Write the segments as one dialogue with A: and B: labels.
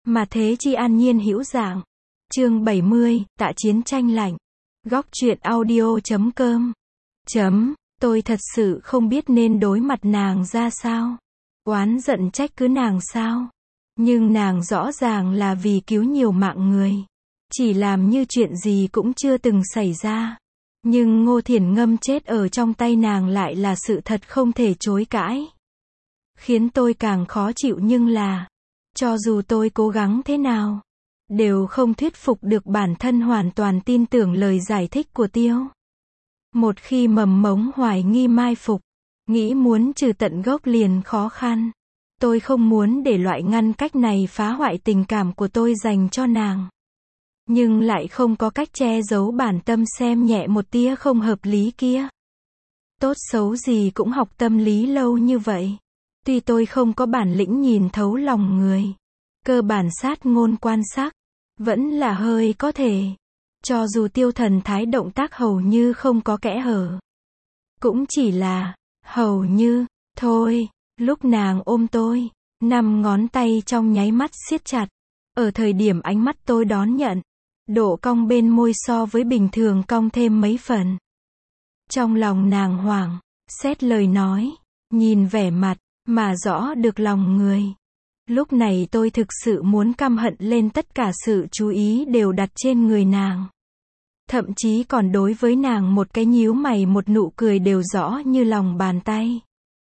A: Mà thế chi an nhiên hữu dạng. Chương 70, tạ chiến tranh lạnh. Góc truyện audio.com. Tôi thật sự không biết nên đối mặt nàng ra sao. Oán giận trách cứ nàng sao. Nhưng nàng rõ ràng là vì cứu nhiều mạng người. Chỉ làm như chuyện gì cũng chưa từng xảy ra. Nhưng Ngô Thiển Ngâm chết ở trong tay nàng lại là sự thật không thể chối cãi. Khiến tôi càng khó chịu nhưng là, cho dù tôi cố gắng thế nào, đều không thuyết phục được bản thân hoàn toàn tin tưởng lời giải thích của Tiêu. Một khi mầm mống hoài nghi mai phục, nghĩ muốn trừ tận gốc liền khó khăn. Tôi không muốn để loại ngăn cách này phá hoại tình cảm của tôi dành cho nàng. Nhưng lại không có cách che giấu bản tâm xem nhẹ một tia không hợp lý kia. Tốt xấu gì cũng học tâm lý lâu như vậy. Tuy tôi không có bản lĩnh nhìn thấu lòng người, cơ bản sát ngôn quan sát, vẫn là hơi có thể. Cho dù Tiêu thần thái động tác hầu như không có kẽ hở. Cũng chỉ là, hầu như, thôi. Lúc nàng ôm tôi, 5 ngón tay trong nháy mắt siết chặt. Ở thời điểm ánh mắt tôi đón nhận, độ cong bên môi so với bình thường cong thêm mấy phần. Trong lòng nàng hoảng, xét lời nói, nhìn vẻ mặt, mà rõ được lòng người. Lúc này tôi thực sự muốn căm hận lên, tất cả sự chú ý đều đặt trên người nàng. Thậm chí còn đối với nàng một cái nhíu mày một nụ cười đều rõ như lòng bàn tay.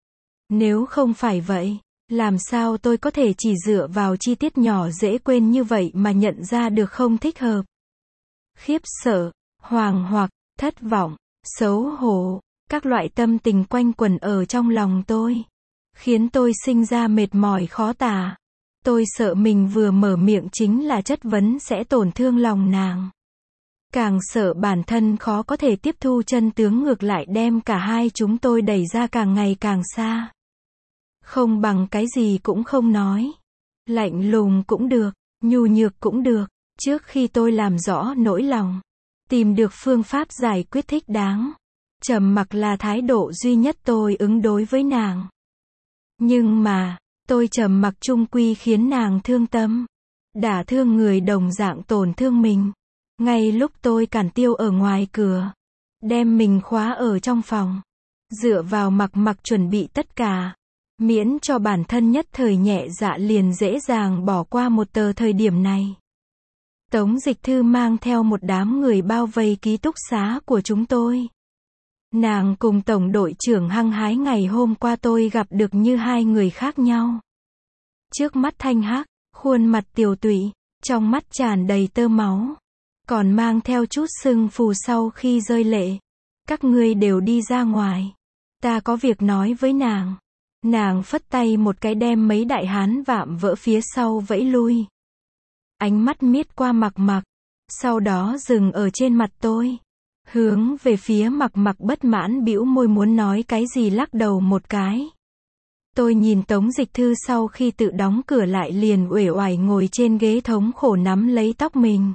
A: Nếu không phải vậy, làm sao tôi có thể chỉ dựa vào chi tiết nhỏ dễ quên như vậy mà nhận ra được không thích hợp. Khiếp sợ, hoàng hoặc, thất vọng, xấu hổ, các loại tâm tình quanh quẩn ở trong lòng tôi, khiến tôi sinh ra mệt mỏi khó tả. Tôi sợ mình vừa mở miệng chính là chất vấn sẽ tổn thương lòng nàng. Càng sợ bản thân khó có thể tiếp thu chân tướng, ngược lại đem cả hai chúng tôi đẩy ra càng ngày càng xa. Không bằng cái gì cũng không nói. Lạnh lùng cũng được, nhu nhược cũng được. Trước khi tôi làm rõ nỗi lòng, tìm được phương pháp giải quyết thích đáng, trầm mặc là thái độ duy nhất tôi ứng đối với nàng. Nhưng mà, tôi trầm mặc chung quy khiến nàng thương tâm. Đả thương người đồng dạng tổn thương mình. Ngay lúc tôi cản Tiêu ở ngoài cửa, đem mình khóa ở trong phòng, dựa vào mặc chuẩn bị tất cả, miễn cho bản thân nhất thời nhẹ dạ liền dễ dàng bỏ qua một tờ thời điểm này. Tống Dịch Thư mang theo một đám người bao vây ký túc xá của chúng tôi. Nàng cùng tổng đội trưởng hăng hái ngày hôm qua tôi gặp được như hai người khác nhau. Trước mắt thanh hắc, khuôn mặt tiều tụy, trong mắt tràn đầy tơ máu, còn mang theo chút sưng phù sau khi rơi lệ. Các ngươi đều đi ra ngoài, ta có việc nói với nàng. Nàng phất tay một cái đem mấy đại hán vạm vỡ phía sau vẫy lui. Ánh mắt miết qua mặc, sau đó dừng ở trên mặt tôi. Hướng về phía mặc bất mãn bĩu môi muốn nói cái gì, lắc đầu một cái. Tôi nhìn Tống Dịch Thư sau khi tự đóng cửa lại liền uể oải ngồi trên ghế thống khổ nắm lấy tóc mình.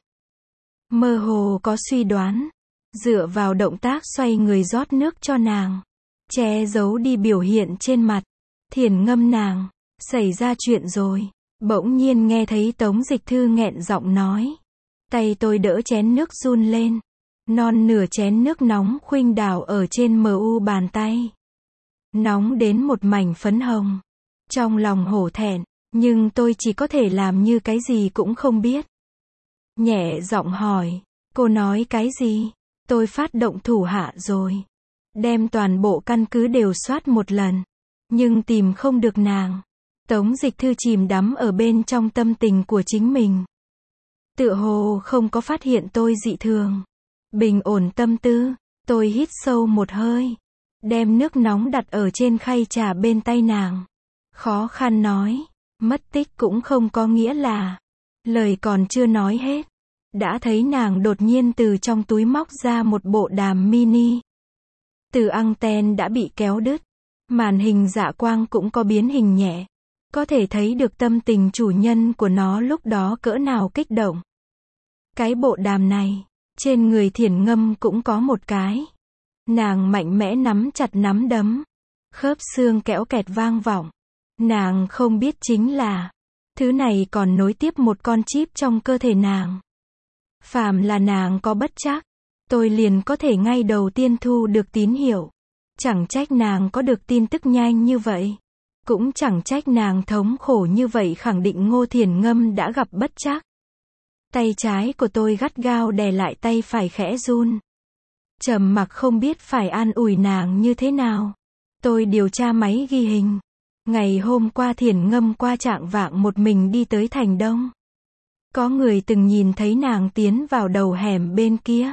A: Mơ hồ có suy đoán, dựa vào động tác xoay người rót nước cho nàng, che giấu đi biểu hiện trên mặt. Thiển Ngâm nàng, xảy ra chuyện rồi. Bỗng nhiên nghe thấy Tống Dịch Thư nghẹn giọng nói. Tay tôi đỡ chén nước run lên. Non nửa chén nước nóng khuynh đảo ở trên mu bàn tay. Nóng đến một mảnh phấn hồng. Trong lòng hổ thẹn, nhưng tôi chỉ có thể làm như cái gì cũng không biết. Nhẹ giọng hỏi, cô nói cái gì? Tôi phát động thủ hạ rồi. Đem toàn bộ căn cứ đều soát một lần. Nhưng tìm không được nàng. Tống Dịch Thư chìm đắm ở bên trong tâm tình của chính mình. Tựa hồ không có phát hiện tôi dị thường. Bình ổn tâm tư, tôi hít sâu một hơi. Đem nước nóng đặt ở trên khay trà bên tay nàng. Khó khăn nói, mất tích cũng không có nghĩa là. Lời còn chưa nói hết, đã thấy nàng đột nhiên từ trong túi móc ra một bộ đàm mini. Từ anten đã bị kéo đứt. Màn hình dạ quang cũng có biến hình nhẹ. Có thể thấy được tâm tình chủ nhân của nó lúc đó cỡ nào kích động. Cái bộ đàm này, trên người Thiển Ngâm cũng có một cái. Nàng mạnh mẽ nắm chặt nắm đấm. Khớp xương kẽo kẹt vang vọng. Nàng không biết chính là, Thứ này còn nối tiếp một con chip trong cơ thể nàng. Phàm là nàng có bất trắc, tôi liền có thể ngay đầu tiên thu được tín hiệu. Chẳng trách nàng có được tin tức nhanh như vậy. Cũng chẳng trách nàng thống khổ như vậy, khẳng định Ngô Thiền Ngâm đã gặp bất trắc. Tay trái của tôi gắt gao đè lại tay phải khẽ run. Trầm mặc không biết phải an ủi nàng như thế nào. Tôi điều tra máy ghi hình. Ngày hôm qua Thiền Ngâm qua trạng vạng một mình đi tới thành Đông. Có người từng nhìn thấy nàng tiến vào đầu hẻm bên kia.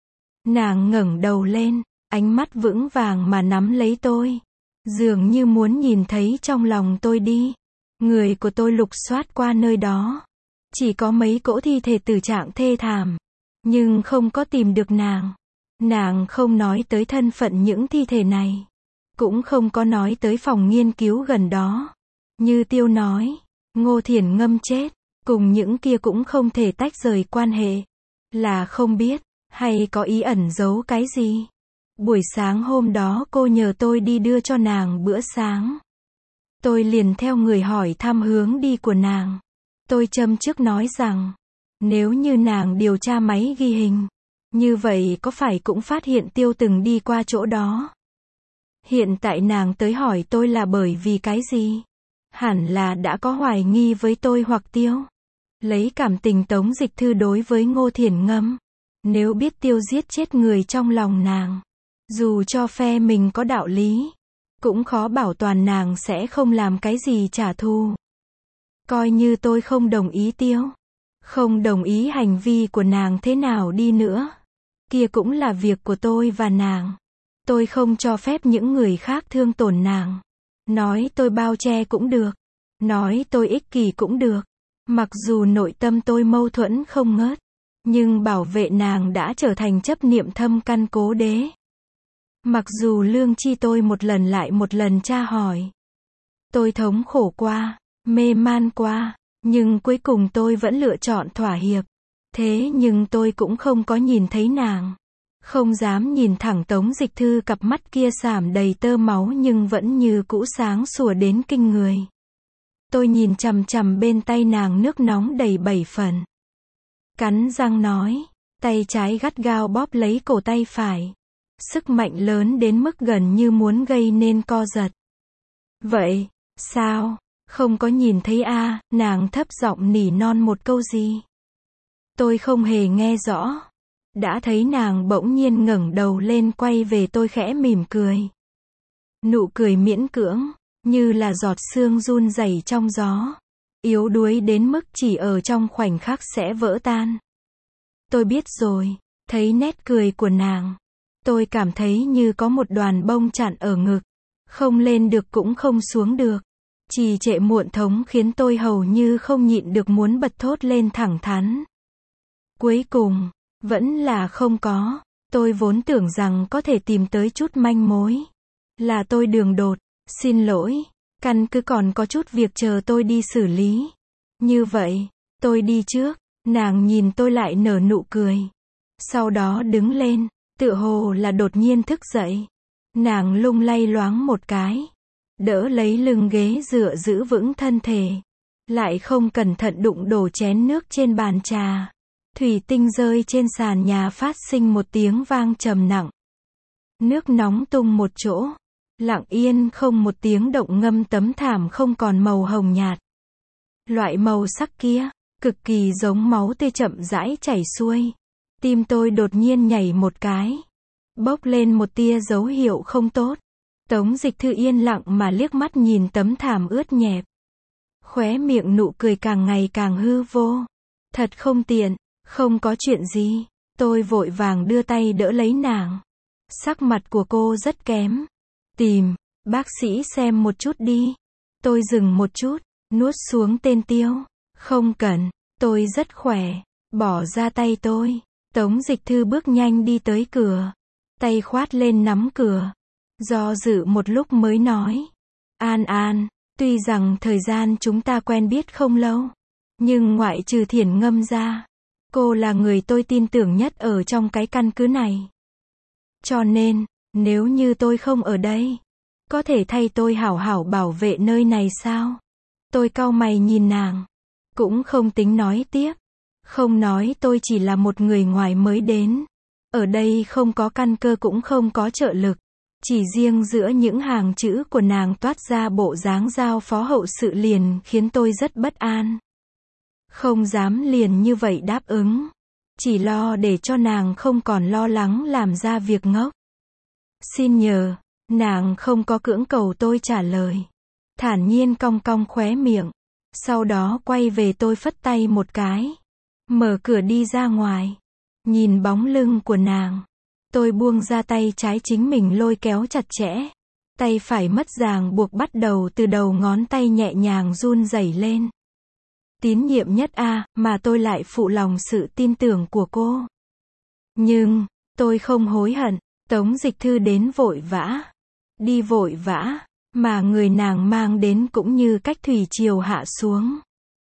A: Nàng ngẩng đầu lên, ánh mắt vững vàng mà nắm lấy tôi. Dường như muốn nhìn thấy trong lòng tôi đi. Người của tôi lục soát qua nơi đó. Chỉ có mấy cỗ thi thể tử trạng thê thảm. Nhưng không có tìm được nàng. Nàng không nói tới thân phận những thi thể này. Cũng không có nói tới phòng nghiên cứu gần đó. Như Tiêu nói, Ngô Thiền Ngâm chết, cùng những kia cũng không thể tách rời quan hệ. Là không biết, hay có ý ẩn giấu cái gì. Buổi sáng hôm đó cô nhờ tôi đi đưa cho nàng bữa sáng. Tôi liền theo người hỏi thăm hướng đi của nàng. Tôi châm trước nói rằng, nếu như nàng điều tra máy ghi hình, như vậy có phải cũng phát hiện Tiêu từng đi qua chỗ đó. Hiện tại nàng tới hỏi tôi là bởi vì cái gì? Hẳn là đã có hoài nghi với tôi hoặc Tiêu. Lấy cảm tình Tống Dịch Thư đối với Ngô Thiền Ngâm. Nếu biết Tiêu giết chết người trong lòng nàng, dù cho phe mình có đạo lý, cũng khó bảo toàn nàng sẽ không làm cái gì trả thù. Coi như tôi không đồng ý Tiêu, không đồng ý hành vi của nàng thế nào đi nữa, kia cũng là việc của tôi và nàng. Tôi không cho phép những người khác thương tổn nàng. Nói tôi bao che cũng được. Nói tôi ích kỷ cũng được. Mặc dù nội tâm tôi mâu thuẫn không ngớt, nhưng bảo vệ nàng đã trở thành chấp niệm thâm căn cố đế. Mặc dù lương tri tôi một lần lại một lần tra hỏi. Tôi thống khổ qua, mê man qua, nhưng cuối cùng tôi vẫn lựa chọn thỏa hiệp. Thế nhưng tôi cũng không có nhìn thấy nàng. Không dám nhìn thẳng Tống Dịch Thư cặp mắt kia sảm đầy tơ máu nhưng vẫn như cũ sáng sủa đến kinh người. Tôi nhìn chằm chằm bên tay nàng nước nóng đầy 7 phần. Cắn răng nói, tay trái gắt gao bóp lấy cổ tay phải. Sức mạnh lớn đến mức gần như muốn gây nên co giật. Vậy, sao, không có nhìn thấy a? Nàng thấp giọng nỉ non một câu gì. Tôi không hề nghe rõ. Đã thấy nàng bỗng nhiên ngẩng đầu lên quay về tôi khẽ mỉm cười. Nụ cười miễn cưỡng, như là giọt sương run rẩy trong gió. Yếu đuối đến mức chỉ ở trong khoảnh khắc sẽ vỡ tan. Tôi biết rồi, thấy nét cười của nàng. Tôi cảm thấy như có một đoàn bông chặn ở ngực. Không lên được cũng không xuống được. Trì trệ muộn thống khiến tôi hầu như không nhịn được muốn bật thốt lên thẳng thắn. Cuối cùng, vẫn là không có. Tôi vốn tưởng rằng có thể tìm tới chút manh mối. Là tôi đường đột, xin lỗi. Căn cứ còn có chút việc chờ tôi đi xử lý. Như vậy, tôi đi trước. Nàng nhìn tôi lại nở nụ cười. Sau đó đứng lên, tựa hồ là đột nhiên thức dậy. Nàng lung lay loáng một cái. Đỡ lấy lưng ghế dựa giữ vững thân thể. Lại không cẩn thận đụng đổ chén nước trên bàn trà. Thủy tinh rơi trên sàn nhà phát sinh một tiếng vang trầm nặng. Nước nóng tung một chỗ. Lặng yên không một tiếng động ngâm tấm thảm không còn màu hồng nhạt. Loại màu sắc kia, cực kỳ giống máu tươi chậm rãi chảy xuôi. Tim tôi đột nhiên nhảy một cái. Bốc lên một tia dấu hiệu không tốt. Tống Dịch Thư yên lặng mà liếc mắt nhìn tấm thảm ướt nhẹp. Khóe miệng nụ cười càng ngày càng hư vô. Thật không tiện, không có chuyện gì. Tôi vội vàng đưa tay đỡ lấy nàng. Sắc mặt của cô rất kém. Tìm, bác sĩ xem một chút đi. Tôi dừng một chút, nuốt xuống tên Tiêu. Không cần, tôi rất khỏe. Bỏ ra tay tôi. Tống Dịch Thư bước nhanh đi tới cửa. Tay khoát lên nắm cửa. Do dự một lúc mới nói. An An, tuy rằng thời gian chúng ta quen biết không lâu. Nhưng ngoại trừ Thiển Ngâm ra. Cô là người tôi tin tưởng nhất ở trong cái căn cứ này. Cho nên, nếu như tôi không ở đây, có thể thay tôi hảo hảo bảo vệ nơi này sao? Tôi cau mày nhìn nàng. Cũng không tính nói tiếp. Không nói tôi chỉ là một người ngoài mới đến. Ở đây không có căn cơ cũng không có trợ lực. Chỉ riêng giữa những hàng chữ của nàng toát ra bộ dáng giao phó hậu sự liền khiến tôi rất bất an. Không dám liền như vậy đáp ứng. Chỉ lo để cho nàng không còn lo lắng làm ra việc ngốc. Xin nhờ, nàng không có cưỡng cầu tôi trả lời. Thản nhiên cong cong khóe miệng. Sau đó quay về tôi phất tay một cái. Mở cửa đi ra ngoài. Nhìn bóng lưng của nàng. Tôi buông ra tay trái chính mình lôi kéo chặt chẽ. Tay phải mất ràng buộc bắt đầu từ đầu ngón tay nhẹ nhàng run rẩy lên. Tín nhiệm nhất mà tôi lại phụ lòng sự tin tưởng của cô. Nhưng, tôi không hối hận. Tống Dịch Thư đến vội vã. Đi vội vã. Mà người nàng mang đến cũng như cách thủy triều hạ xuống.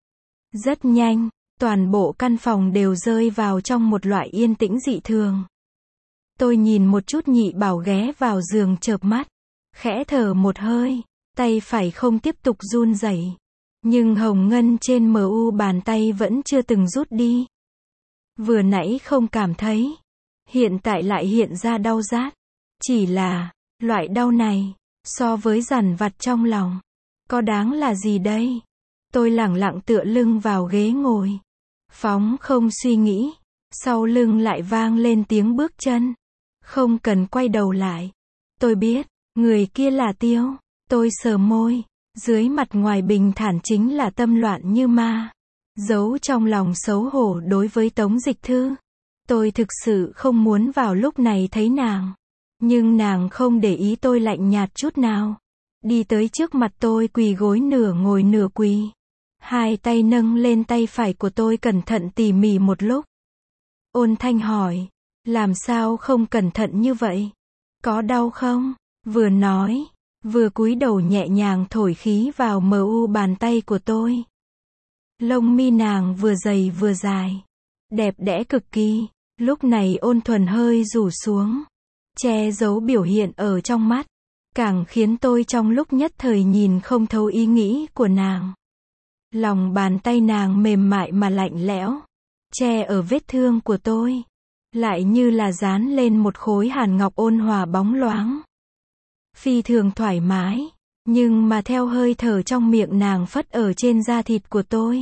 A: Rất nhanh, toàn bộ căn phòng đều rơi vào trong một loại yên tĩnh dị thường. Tôi nhìn một chút Nhị Bảo ghé vào giường chợp mắt. Khẽ thở một hơi. Tay phải không tiếp tục run rẩy. Nhưng hồng ngân trên mu bàn tay vẫn chưa từng rút đi. Vừa nãy không cảm thấy. Hiện tại lại hiện ra đau rát. Chỉ là, loại đau này, so với dằn vặt trong lòng, có đáng là gì đây? Tôi lẳng lặng tựa lưng vào ghế ngồi. Phóng không suy nghĩ. Sau lưng lại vang lên tiếng bước chân. Không cần quay đầu lại. Tôi biết, người kia là Tiêu. Tôi sờ môi. Dưới mặt ngoài bình thản chính là tâm loạn như ma. Giấu trong lòng xấu hổ đối với Tống Dịch Thư. Tôi thực sự không muốn vào lúc này thấy nàng. Nhưng nàng không để ý tôi lạnh nhạt chút nào. Đi tới trước mặt tôi quỳ gối nửa ngồi nửa quỳ. Hai tay nâng lên tay phải của tôi cẩn thận tỉ mỉ một lúc. Ôn thanh hỏi. Làm sao không cẩn thận như vậy? Có đau không? Vừa nói, vừa cúi đầu nhẹ nhàng thổi khí vào mu bàn tay của tôi. Lông mi nàng vừa dày vừa dài. Đẹp đẽ cực kỳ. Lúc này ôn thuần hơi rủ xuống. Che giấu biểu hiện ở trong mắt. Càng khiến tôi trong lúc nhất thời nhìn không thấu ý nghĩ của nàng. Lòng bàn tay nàng mềm mại mà lạnh lẽo. Che ở vết thương của tôi. Lại như là dán lên một khối hàn ngọc ôn hòa bóng loáng. Phi thường thoải mái. Nhưng mà theo hơi thở trong miệng nàng phất ở trên da thịt của tôi.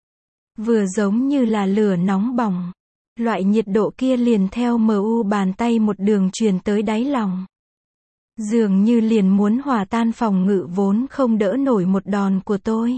A: Vừa giống như là lửa nóng bỏng. Loại nhiệt độ kia liền theo mu bàn tay một đường truyền tới đáy lòng. Dường như liền muốn hòa tan phòng ngự vốn không đỡ nổi một đòn của tôi.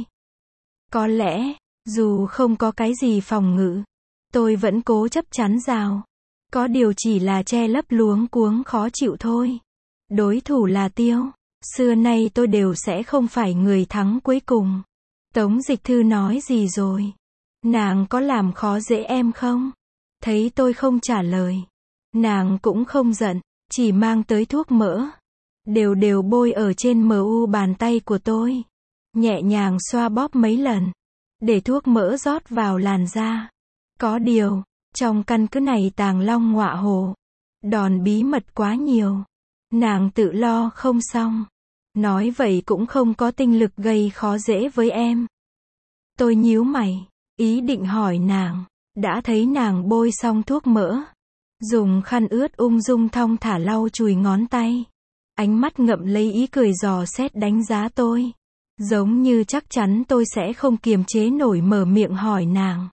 A: Có lẽ, dù không có cái gì phòng ngự, tôi vẫn cố chấp chắn rào. Có điều chỉ là che lấp luống cuống khó chịu thôi. Đối thủ là Tiêu. Xưa nay tôi đều sẽ không phải người thắng cuối cùng. Tống Dịch Thư nói gì rồi? Nàng có làm khó dễ em không? Thấy tôi không trả lời. Nàng cũng không giận, chỉ mang tới thuốc mỡ. Đều đều bôi ở trên mu bàn tay của tôi. Nhẹ nhàng xoa bóp mấy lần. Để thuốc mỡ rót vào làn da. Có điều, trong căn cứ này tàng long ngọa hổ. Đòn bí mật quá nhiều. Nàng tự lo không xong. Nói vậy cũng không có tinh lực gây khó dễ với em. Tôi nhíu mày, ý định hỏi nàng. Đã thấy nàng bôi xong thuốc mỡ. Dùng khăn ướt ung dung thong thả lau chùi ngón tay. Ánh mắt ngậm lấy ý cười dò xét đánh giá tôi. Giống như chắc chắn tôi sẽ không kiềm chế nổi mở miệng hỏi nàng.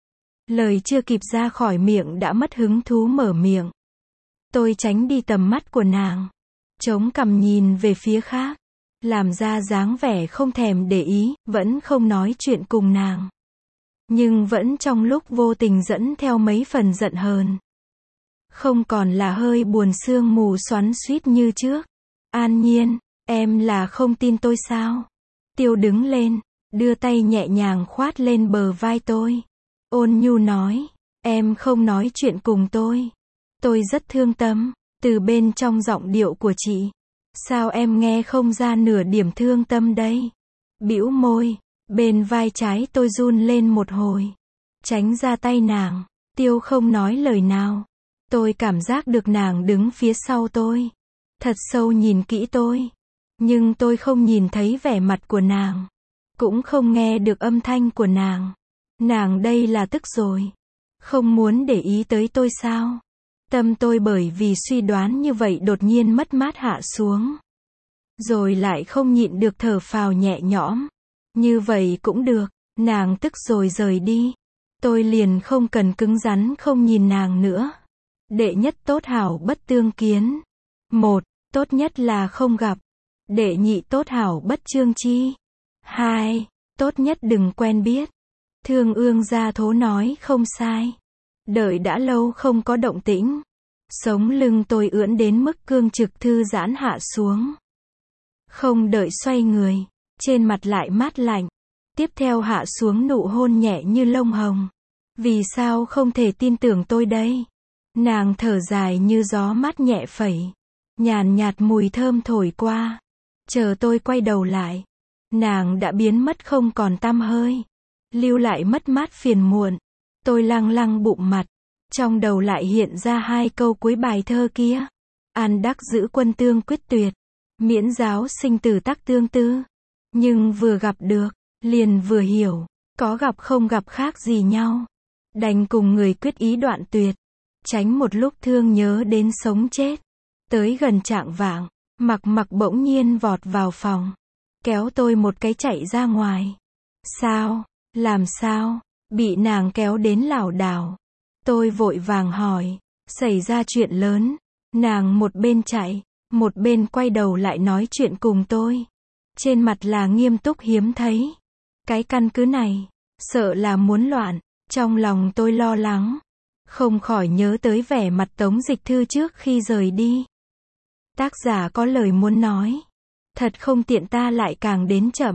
A: Lời chưa kịp ra khỏi miệng đã mất hứng thú mở miệng. Tôi tránh đi tầm mắt của nàng. Chống cằm nhìn về phía khác. Làm ra dáng vẻ không thèm để ý, vẫn không nói chuyện cùng nàng. Nhưng vẫn trong lúc vô tình dẫn theo mấy phần giận hờn. Không còn là hơi buồn sương mù xoắn xuýt như trước. An Nhiên, em là không tin tôi sao? Tiêu đứng lên, đưa tay nhẹ nhàng khoát lên bờ vai tôi. Ôn nhu nói, em không nói chuyện cùng tôi. Tôi rất thương tâm, từ bên trong giọng điệu của chị. Sao em nghe không ra nửa điểm thương tâm đây? Bĩu môi, bên vai trái tôi run lên một hồi. Tránh ra tay nàng, Tiêu không nói lời nào. Tôi cảm giác được nàng đứng phía sau tôi. Thật sâu nhìn kỹ tôi. Nhưng tôi không nhìn thấy vẻ mặt của nàng. Cũng không nghe được âm thanh của nàng. Nàng đây là tức rồi. Không muốn để ý tới tôi sao? Tâm tôi bởi vì suy đoán như vậy đột nhiên mất mát hạ xuống. Rồi lại không nhịn được thở phào nhẹ nhõm. Như vậy cũng được, nàng tức rồi rời đi. Tôi liền không cần cứng rắn không nhìn nàng nữa. Đệ nhất tốt hảo bất tương kiến. 1. Tốt nhất là không gặp. Đệ nhị tốt hảo bất chương chi. 2. Tốt nhất đừng quen biết. Thương ương gia thố nói không sai. Đợi đã lâu không có động tĩnh. Sống lưng tôi ưỡn đến mức cương trực thư giãn hạ xuống. Không đợi xoay người, trên mặt lại mát lạnh. Tiếp theo hạ xuống nụ hôn nhẹ như lông hồng. Vì sao không thể tin tưởng tôi đây? Nàng thở dài như gió mát nhẹ phẩy. Nhàn nhạt mùi thơm thổi qua. Chờ tôi quay đầu lại. Nàng đã biến mất không còn tăm hơi. Lưu lại mất mát phiền muộn. Tôi lăng lăng bụng mặt. Trong đầu lại hiện ra hai câu cuối bài thơ kia. An đắc giữ quân tương quyết tuyệt. Miễn giáo sinh tử tắc tương tư. Nhưng vừa gặp được, liền vừa hiểu. Có gặp không gặp khác gì nhau. Đành cùng người quyết ý đoạn tuyệt. Tránh một lúc thương nhớ đến sống chết. Tới gần chạng vạng, mặc bỗng nhiên vọt vào phòng. Kéo tôi một cái chạy ra ngoài. Sao? Làm sao? Bị nàng kéo đến lảo đảo. Tôi vội vàng hỏi. Xảy ra chuyện lớn. Nàng một bên chạy, một bên quay đầu lại nói chuyện cùng tôi. Trên mặt là nghiêm túc hiếm thấy. Cái căn cứ này, sợ là muốn loạn. Trong lòng tôi lo lắng. Không khỏi nhớ tới vẻ mặt Tống Dịch Thư trước khi rời đi. Tác giả có lời muốn nói. Thật không tiện ta lại càng đến chậm.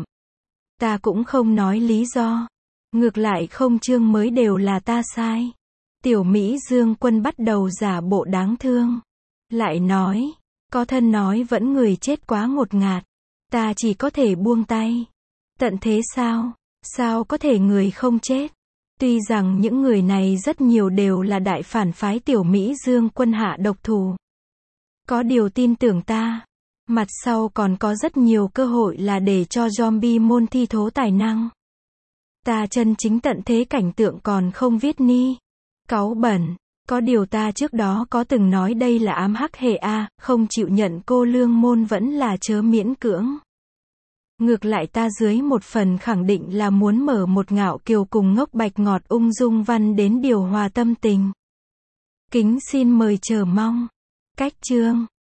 A: Ta cũng không nói lý do. Ngược lại không chương mới đều là ta sai. Tiểu Mỹ Dương Quân bắt đầu giả bộ đáng thương. Lại nói, có thân nói vẫn người chết quá ngột ngạt. Ta chỉ có thể buông tay. Tận thế sao? Sao có thể người không chết? Tuy rằng những người này rất nhiều đều là đại phản phái Tiểu Mỹ Dương Quân hạ độc thủ. Có điều tin tưởng ta. Mặt sau còn có rất nhiều cơ hội là để cho zombie môn thi thố tài năng. Ta chân chính tận thế cảnh tượng còn không viết ni. Cáu bẩn. Có điều ta trước đó có từng nói đây là ám hắc hệ A, không chịu nhận cô lương môn vẫn là chớ miễn cưỡng. Ngược lại ta dưới một phần khẳng định là muốn mở một ngạo kiều cùng ngốc bạch ngọt ung dung văn đến điều hòa tâm tình. Kính xin mời chờ mong. Cách chương